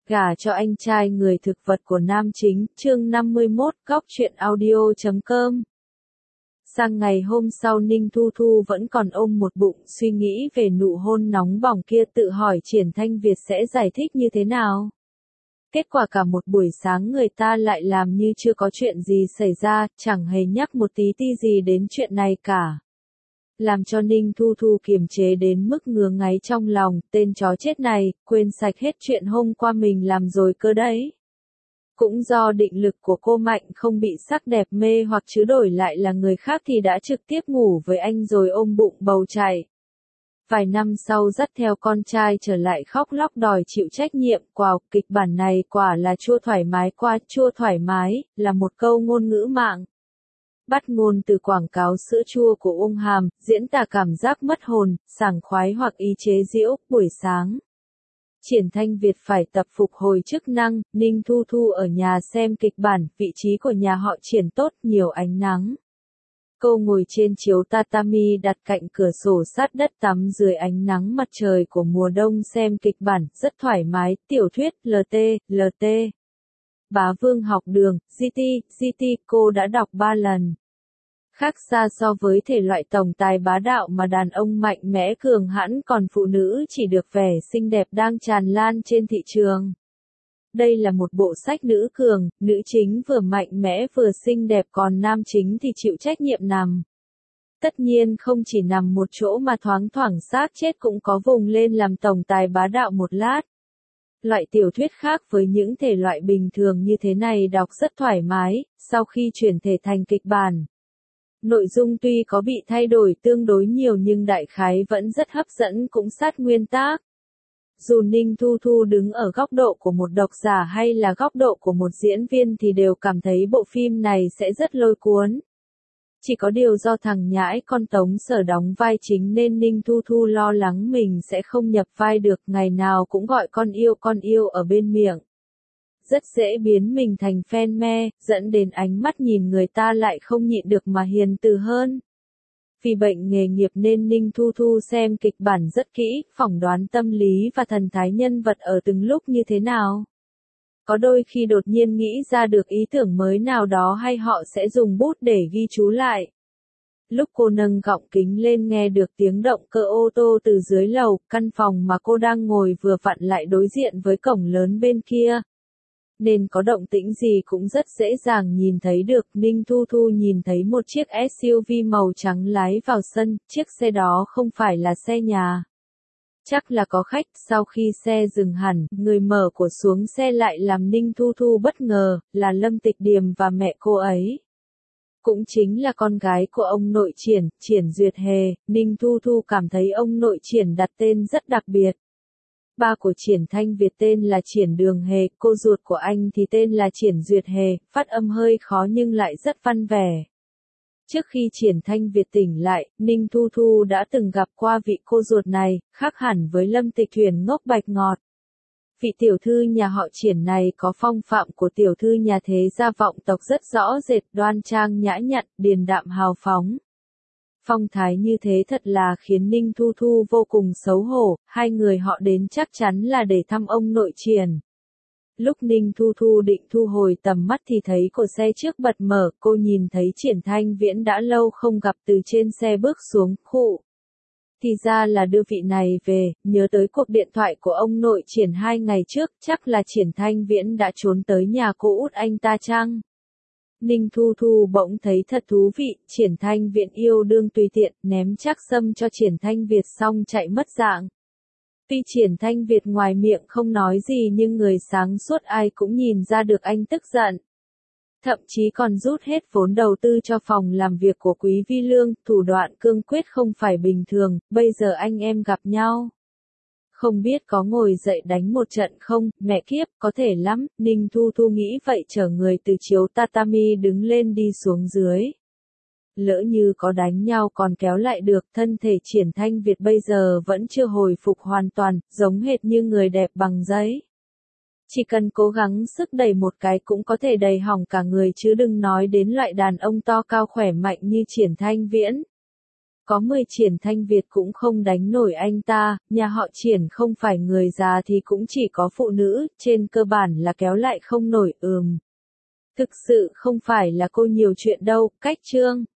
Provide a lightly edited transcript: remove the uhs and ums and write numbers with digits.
Gả cho anh trai người thực vật của nam chính, chương 51, góc truyện audio.com. Sang ngày hôm sau Ninh Thu Thu vẫn còn ôm một bụng suy nghĩ về nụ hôn nóng bỏng kia, tự hỏi Triển Thanh Việt sẽ giải thích như thế nào. Kết quả cả một buổi sáng người ta lại làm như chưa có chuyện gì xảy ra, chẳng hề nhắc một tí ti gì đến chuyện này cả. Làm cho Ninh Thu Thu kiềm chế đến mức ngứa ngáy trong lòng, tên chó chết này, quên sạch hết chuyện hôm qua mình làm rồi cơ đấy. Cũng do định lực của cô mạnh không bị sắc đẹp mê hoặc, chứ đổi lại là người khác thì đã trực tiếp ngủ với anh rồi ôm bụng bầu chạy. Vài năm sau dắt theo con trai trở lại khóc lóc đòi chịu trách nhiệm. Wow, kịch bản này quả là chua thoải mái qua chua thoải mái, là một câu ngôn ngữ mạng. Bắt nguồn từ quảng cáo sữa chua của Uông Hàm, diễn tả cảm giác mất hồn, sảng khoái hoặc ý chế giễu. Buổi sáng, Triển Thanh Việt phải tập phục hồi chức năng, Ninh Thu Thu ở nhà xem kịch bản, vị trí của nhà họ Triển tốt, nhiều ánh nắng. Cô ngồi trên chiếu tatami đặt cạnh cửa sổ sát đất tắm dưới ánh nắng mặt trời của mùa đông xem kịch bản, rất thoải mái. Tiểu thuyết LT. Bá Vương học đường, GT, cô đã đọc 3 lần. Khác xa so với thể loại tổng tài bá đạo mà đàn ông mạnh mẽ cường hãn, còn phụ nữ chỉ được vẻ xinh đẹp đang tràn lan trên thị trường. Đây là một bộ sách nữ cường, nữ chính vừa mạnh mẽ vừa xinh đẹp, còn nam chính thì chịu trách nhiệm nằm. Tất nhiên không chỉ nằm một chỗ mà thoáng thoảng xác chết cũng có vùng lên làm tổng tài bá đạo một lát. Loại tiểu thuyết khác với những thể loại bình thường như thế này đọc rất thoải mái, sau khi chuyển thể thành kịch bản. Nội dung tuy có bị thay đổi tương đối nhiều nhưng đại khái vẫn rất hấp dẫn, cũng sát nguyên tác. Dù Ninh Thu Thu đứng ở góc độ của một độc giả hay là góc độ của một diễn viên thì đều cảm thấy bộ phim này sẽ rất lôi cuốn. Chỉ có điều do thằng nhãi con Tống Sở đóng vai chính nên Ninh Thu Thu lo lắng mình sẽ không nhập vai được, ngày nào cũng gọi con yêu ở bên miệng. Rất dễ biến mình thành fan me, dẫn đến ánh mắt nhìn người ta lại không nhịn được mà hiền từ hơn. Vì bệnh nghề nghiệp nên Ninh Thu Thu xem kịch bản rất kỹ, phỏng đoán tâm lý và thần thái nhân vật ở từng lúc như thế nào. Có đôi khi đột nhiên nghĩ ra được ý tưởng mới nào đó hay họ sẽ dùng bút để ghi chú lại. Lúc cô nâng gọng kính lên nghe được tiếng động cơ ô tô từ dưới lầu, căn phòng mà cô đang ngồi vừa vặn lại đối diện với cổng lớn bên kia. Nên có động tĩnh gì cũng rất dễ dàng nhìn thấy được. Ninh Thu Thu nhìn thấy một chiếc SUV màu trắng lái vào sân, chiếc xe đó không phải là xe nhà. Chắc là có khách. Sau khi xe dừng hẳn, người mở cửa xuống xe lại làm Ninh Thu Thu bất ngờ, là Lâm Tịch Điềm và mẹ cô ấy. Cũng chính là con gái của ông nội Triển, Triển Duyệt Hề. Ninh Thu Thu cảm thấy ông nội Triển đặt tên rất đặc biệt. Ba của Triển Thanh Việt tên là Triển Đường Hề, cô ruột của anh thì tên là Triển Duyệt Hề, phát âm hơi khó nhưng lại rất văn vẻ. Trước khi Triển Thanh Việt tỉnh lại, Ninh Thu Thu đã từng gặp qua vị cô ruột này, khác hẳn với Lâm Tịch Huyền ngốc bạch ngọt. Vị tiểu thư nhà họ Triển này có phong phạm của tiểu thư nhà thế gia vọng tộc rất rõ rệt, đoan trang nhã nhặn, điềm đạm hào phóng. Phong thái như thế thật là khiến Ninh Thu Thu vô cùng xấu hổ, hai người họ đến chắc chắn là để thăm ông nội Triển. Lúc Ninh Thu Thu định thu hồi tầm mắt thì thấy còi xe trước bật mở, cô nhìn thấy Triển Thanh Viễn đã lâu không gặp từ trên xe bước xuống, khụ. Thì ra là đưa vị này về, nhớ tới cuộc điện thoại của ông nội Triển 2 ngày trước, chắc là Triển Thanh Viễn đã trốn tới nhà cô út anh ta chăng? Ninh Thu Thu bỗng thấy thật thú vị, Triển Thanh Viễn yêu đương tùy tiện, ném trắc sâm cho Triển Thanh Việt xong chạy mất dạng. Tuy Triển Thanh Việt ngoài miệng không nói gì nhưng người sáng suốt ai cũng nhìn ra được anh tức giận. Thậm chí còn rút hết vốn đầu tư cho phòng làm việc của Quý Vi Lương, thủ đoạn cương quyết không phải bình thường, bây giờ anh em gặp nhau. Không biết có ngồi dậy đánh một trận không, mẹ kiếp, có thể lắm. Ninh Thu Thu nghĩ vậy, chở người từ chiếu tatami đứng lên đi xuống dưới. Lỡ như có đánh nhau còn kéo lại được, thân thể Triển Thanh Việt bây giờ vẫn chưa hồi phục hoàn toàn, giống hệt như người đẹp bằng giấy. Chỉ cần cố gắng sức đẩy một cái cũng có thể đầy hỏng cả người, chứ đừng nói đến loại đàn ông to cao khỏe mạnh như Triển Thanh Viễn. có 10 Triển Thanh Việt cũng không đánh nổi anh ta, nhà họ Triển không phải người già thì cũng chỉ có phụ nữ, trên cơ bản là kéo lại không nổi. Thực sự không phải là cô nhiều chuyện đâu, cách Trương